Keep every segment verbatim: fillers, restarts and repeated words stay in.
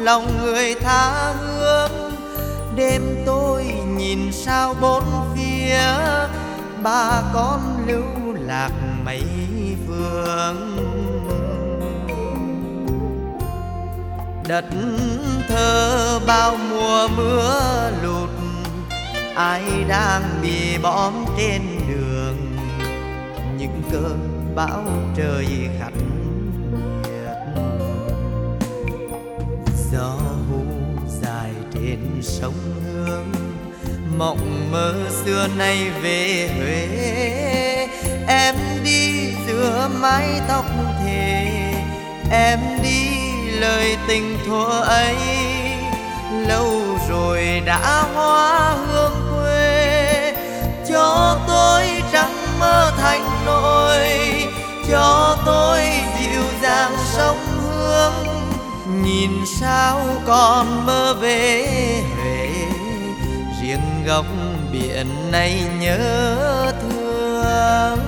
lòng người tha hương. Đêm tôi nhìn sao bốn phía, ba con lưu lạc mấy phương. Đất thơ bao mùa mưa lụt, ai đang bị bom trên đường. Những cơn bão trời khắc nghiệt, gió hú dài trên sông Hương. Mộng mơ xưa nay về Huế, em đi giữa mái tóc thề. Em đi lời tình thuở ấy, lâu rồi đã hóa hương quê. Cho tôi trăng mơ thành nỗi, cho tôi dịu dàng sông Hương. Nhìn sao còn mơ về Huế, riêng góc biển này nhớ thương.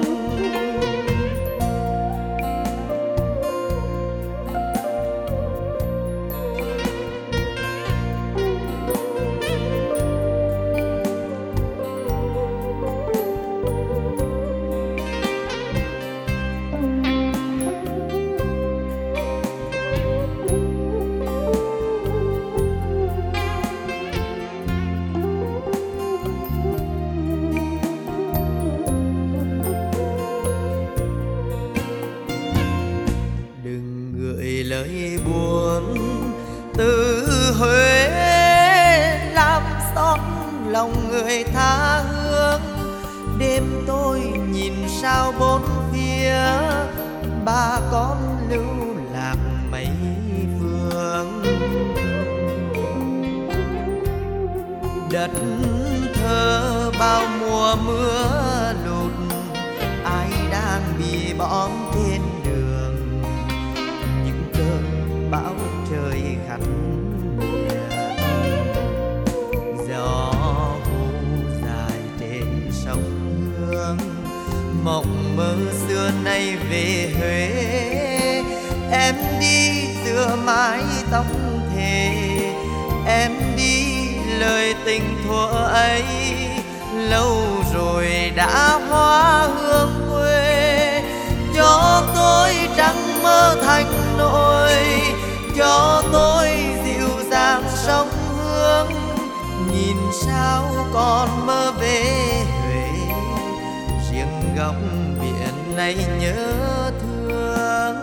Lời buồn từ Huế làm xót lòng người tha hương. Đêm tôi nhìn sao bốn phía, ba con lưu lạc mấy phương. Đất thơ bao mùa mưa lụt, ai đang bị bom trên đường. Bão trời khắc nghiệt, gió hú dài trên sông Hương. Mộng mơ xưa nay về Huế, em đi giữa mái tóc thề. Em đi lời tình thuở ấy, lâu rồi đã hóa hương quê. Cho tôi trăng mơ thành nỗi, cho tôi dịu dàng sông Hương. Nhìn sao còn mơ về Huế, riêng góc biển này nhớ thương.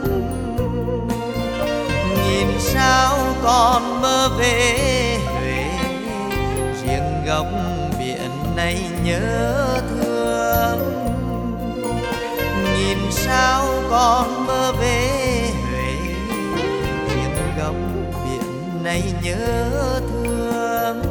Nhìn sao còn mơ về Huế, riêng góc biển này nhớ thương. Nhìn sao còn mơ về Huế, riêng góc biển này nhớ thương.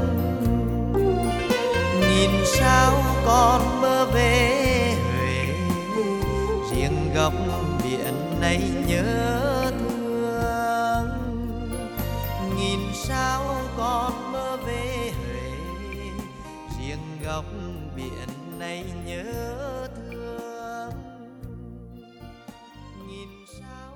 Nhìn sao còn mơ về Huế, riêng góc biển này nhớ thương. Nhìn sao còn mơ về Huế, riêng góc biển này nhớ thương. Nhìn sao